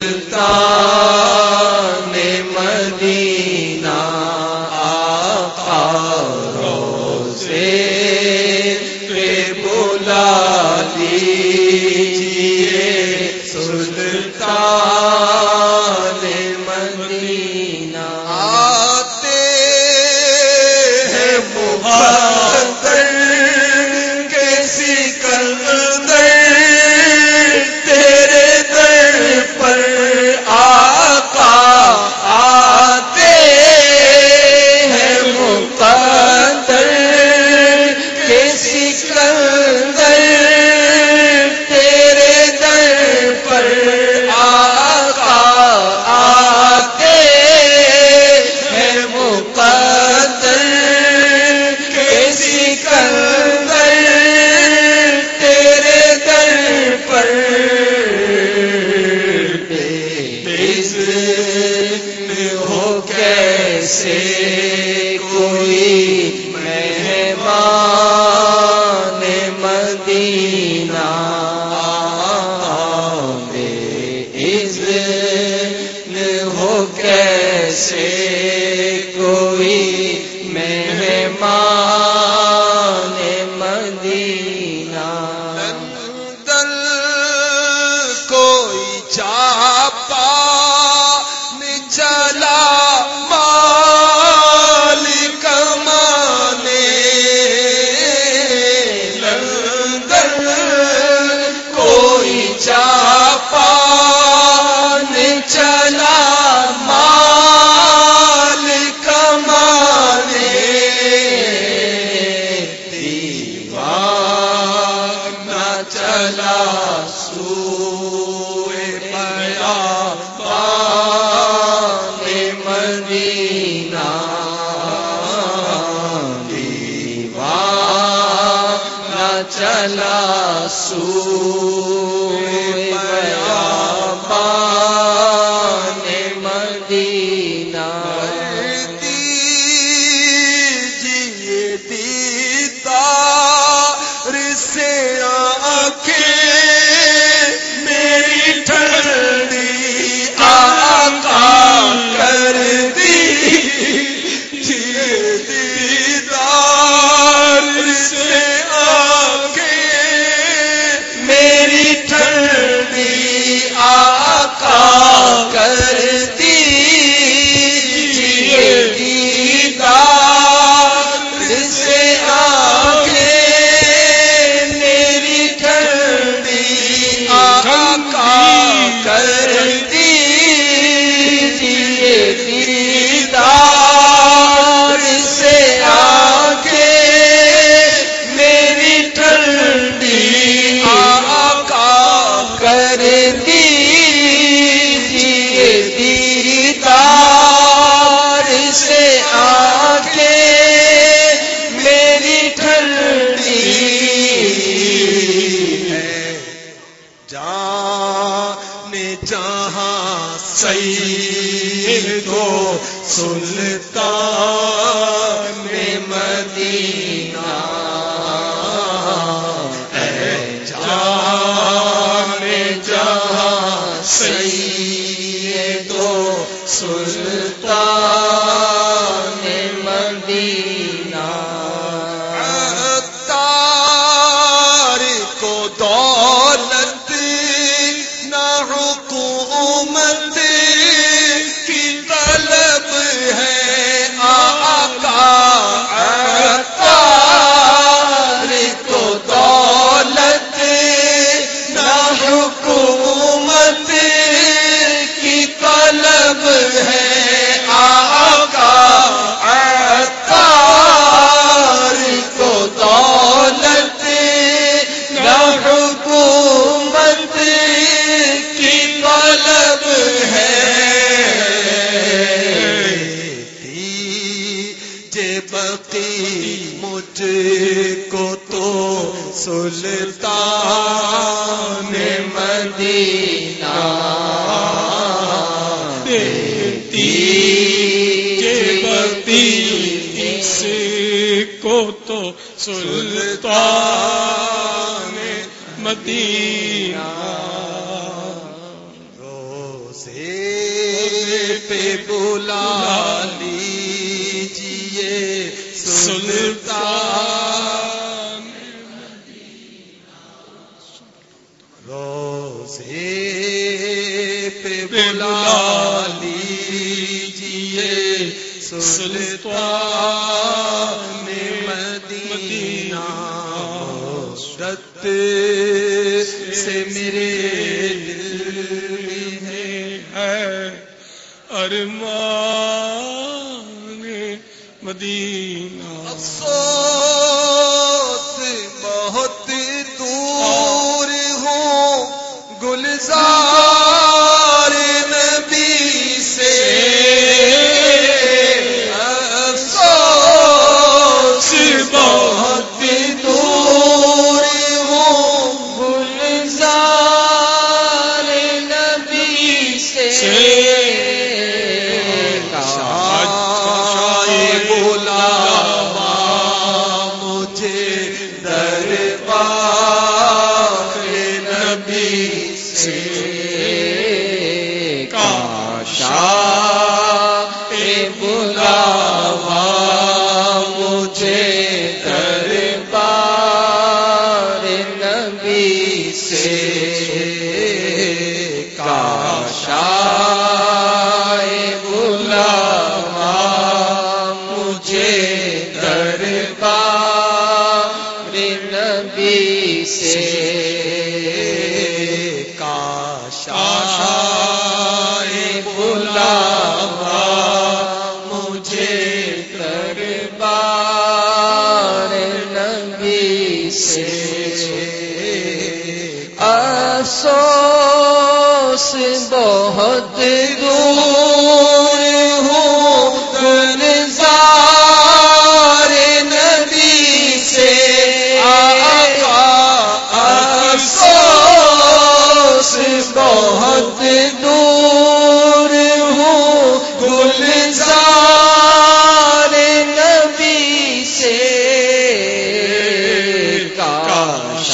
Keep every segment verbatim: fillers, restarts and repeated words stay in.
سلطان مدینہ آقا روزے پہ بلا لیجیے سلطان مدینہ آتے ہیں مقدر کے سکندر تیرے در پر آقا آتے ہیں مقدر کے سکندر تیرے در پر آقا آتے ہیں مقدر کے سکندر تیرے در پر ہو کیسے کوئی مہمان مدینہ بے اذن ہو کیسے کوئی مہمان مدینہ دل کوئی چاپا چلا مال کمانے لندن کوئی چاپا چلا مال کمانے دیوانہ چلا سوئے مدینہ دیوانہ چلا سوئے بیابان مدینہ دیجیے دیدار سے آنکھیں میری ٹھنڈی آقا کر دیدار سے آنکھیں میری ٹھنڈی آقا کر دیجیے دیدار سے آنکھیں میری ٹھنڈی آقا کر دیجیے دیدار سے آنکھیں میری ٹھنڈی آقا کر دیجیے دیدار سے آنکھیں میری ٹھنڈی ہے جانے جہاں سید و سلطان مدینہ اے جانے جہاں سید و سلطان مدینہ عطار کو دولت نہ حکومت کی طلب ہے آقا عطار کو دولت نہ حکومت کی طلب ہے آقا عطار کو دولت نہ حکومت کی طلب ہے بقی مجھ کو تو سلطان مدینہ دیتی بقی اس کو تو سلطان مدینہ روزے پہ بلا لیجیے سلطان روزے پہ بلا لیجیے سلطان مدینہ مشرت سے میرے دل میں ہے ارمان مدینہ افسوس بہت دور ہوں گلزار نبی سے افسوس بہت دور ہوں گلزار نبی سے افسوس بہت دور ہوں گلزار نبی سے افسوس بہت دور ہوں گلزار نبی سے کاش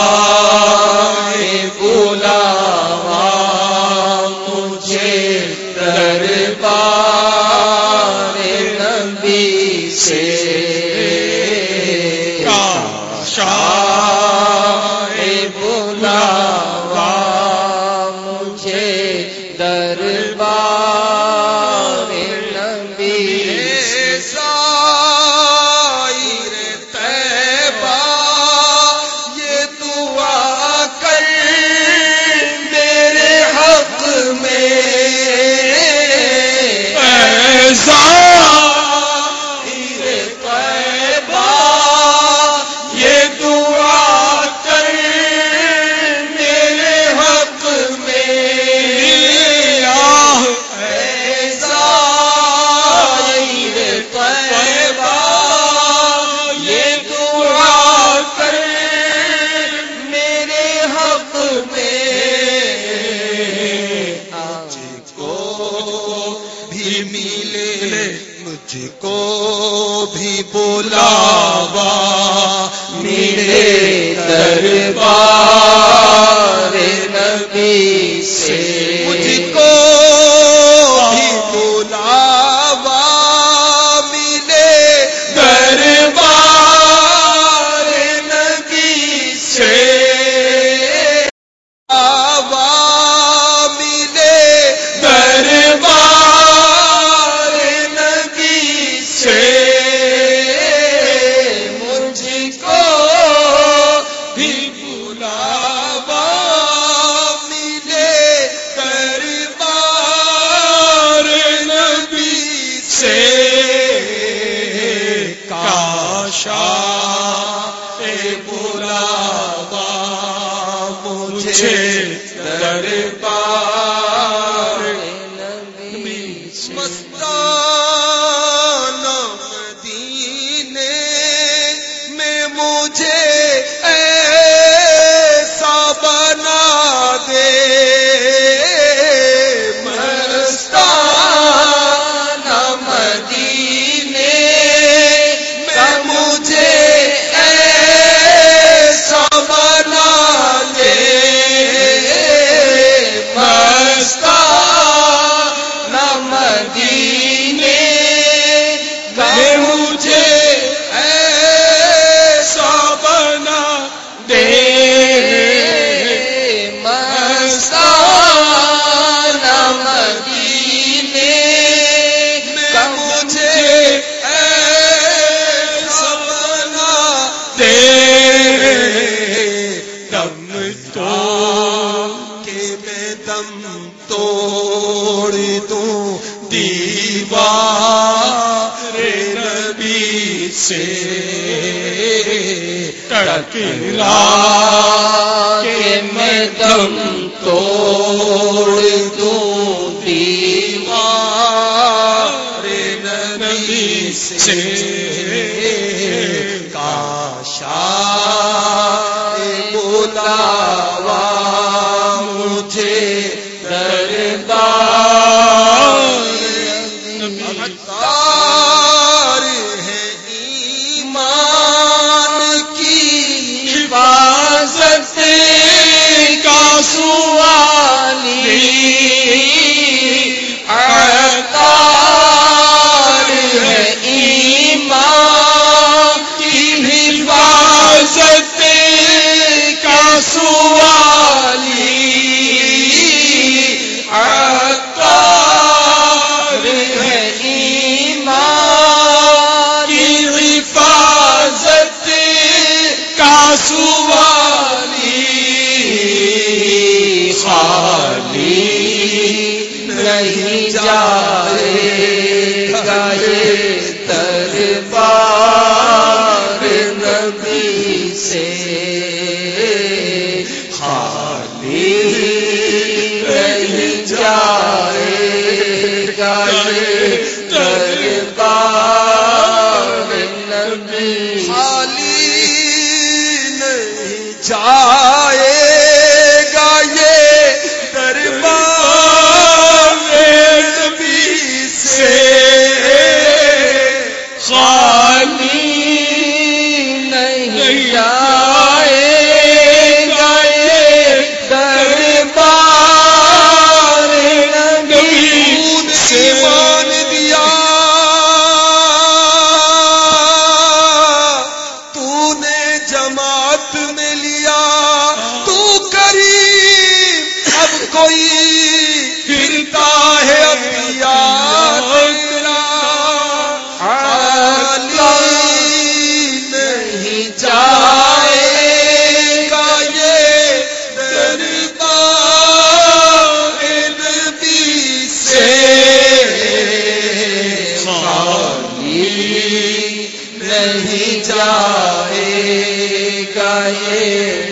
مجھ کو بھی بلاوا میرے دربار نبی سے مجھ کو بھی بلاوا ملے دربار نبی سے دربار نبی مستانہ مدینے میں مجھے ایسا بنا دے مستانہ مدینے میں مجھے ایسا بنا دے توڑ دوں دیوار نبی سے ٹکرا کے میں دم توڑ دوں دیوار نبی سے کاشا بلاوا مجھے دربار اتار ہے ایمان کی حفاظت کا سوالی اتار ہے ایمان کی حفاظت کا سوالی اتار ہے ایمان کی حفاظت کا سوالی خالی نہیں جائے گا یہ دربار نبی سے خالی نہیں جائے گا یہ دربار نبی خالی نہیں جائے گا یہ دربار نبی سے خالی نہیں جائے گا یہ دربار نبی سے مان دیا تو نے جماعت میں لیا تو کریم اب کوئی پھرتا ہے اختیار تیرا نہیں جائے گا یہ دربار نبی سے خالی نہیں جائے گا یہ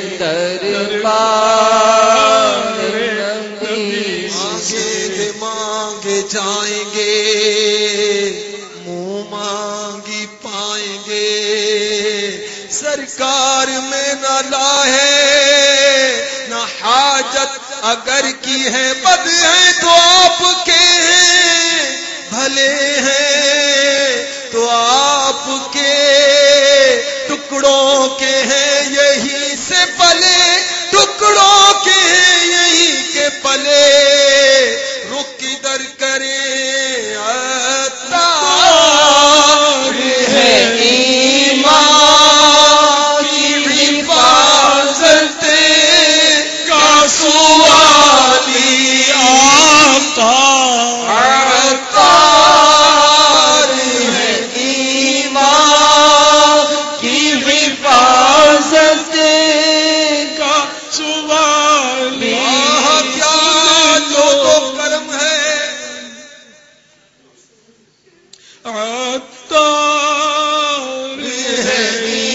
دربار نبی سے مانگے جائیں گے منہ مانگی پائیں گے سرکار میں نہ لاہے نہ حاجت اگر کی ہے بد ہے تو آپ کے ہیں بھلے ہیں تو آپ کے ٹکڑوں کے ہیں یہی سے پلے ٹکڑوں کے ہیں یہی کے پلے رخ در کرے اتار ہے ایمان کی حفاظت کا سوالی اتار ہے ایمان کی حفاظت کا سوالی کیا لوگوں کرم ہے اتار ہے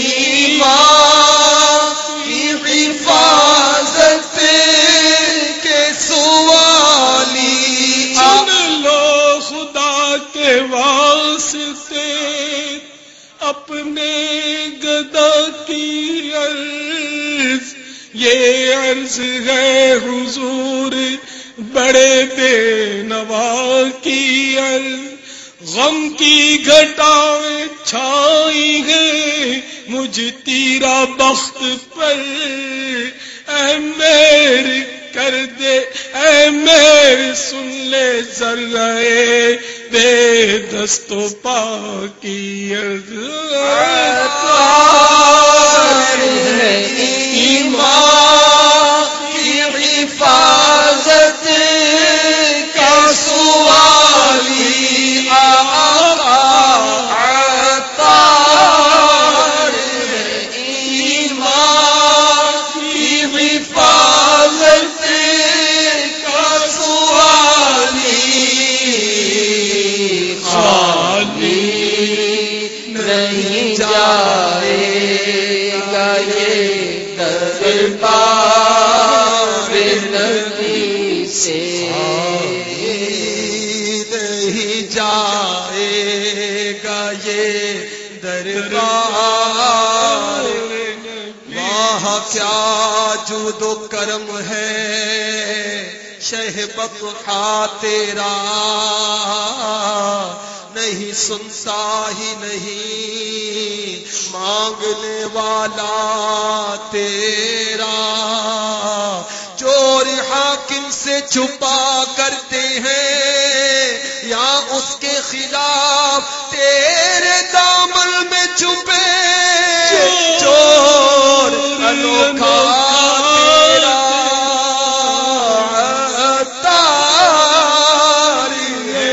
ایمان کی حفاظت کے سوالی چن لو خدا کے واسطے اپنے گدا کی عرض یہ عرض ہے حضور بڑے بے نوا کی عرض غم کی گھٹائیں چھائی ہیں مجھ تیرا بخت پر اے میرے کر دے اے میرے سن لے ذرے بے دست و پا کی ایمان کی حفاظت کا سوالی ایمان کی حفاظت کا سوالی جائے گا یہ دربار، وہاں کیا جود و کرم ہے شہ بطحا تیرا، نہیں سنتا ہی نہیں مانگنے والا تیرا، چور حاکم سے چھپا کرتے ہیں یا اس کے خلاف تیرے دامن میں چھپے، چور انوکھا تیرا تاری ہے،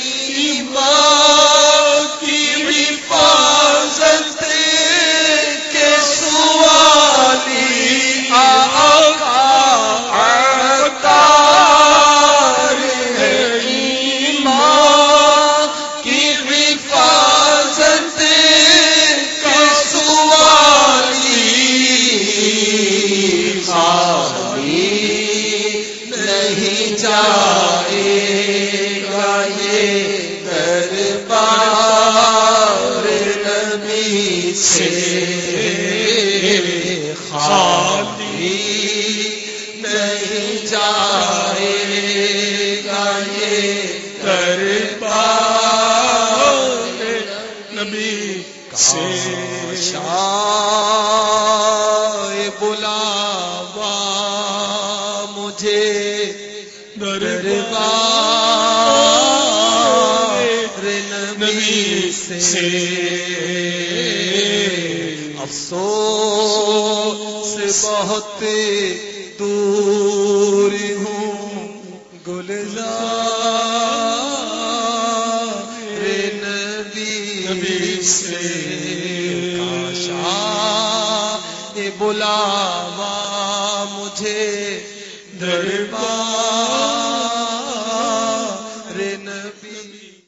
ایمان کی حفاظت کے سوالی آقا عطار ہے، ایمان کی حفاظت کے سوالی خالی نہیں جائے گا یہ دربار نبی سے، خالی نہیں جائے گا یہ دربار نبی سے، شاہ بلاوا مجھے دربار نبی سے، افسوس بہت دور ہوں گلزار نبی سے، کاشا بلاوا مجھے دربار نبی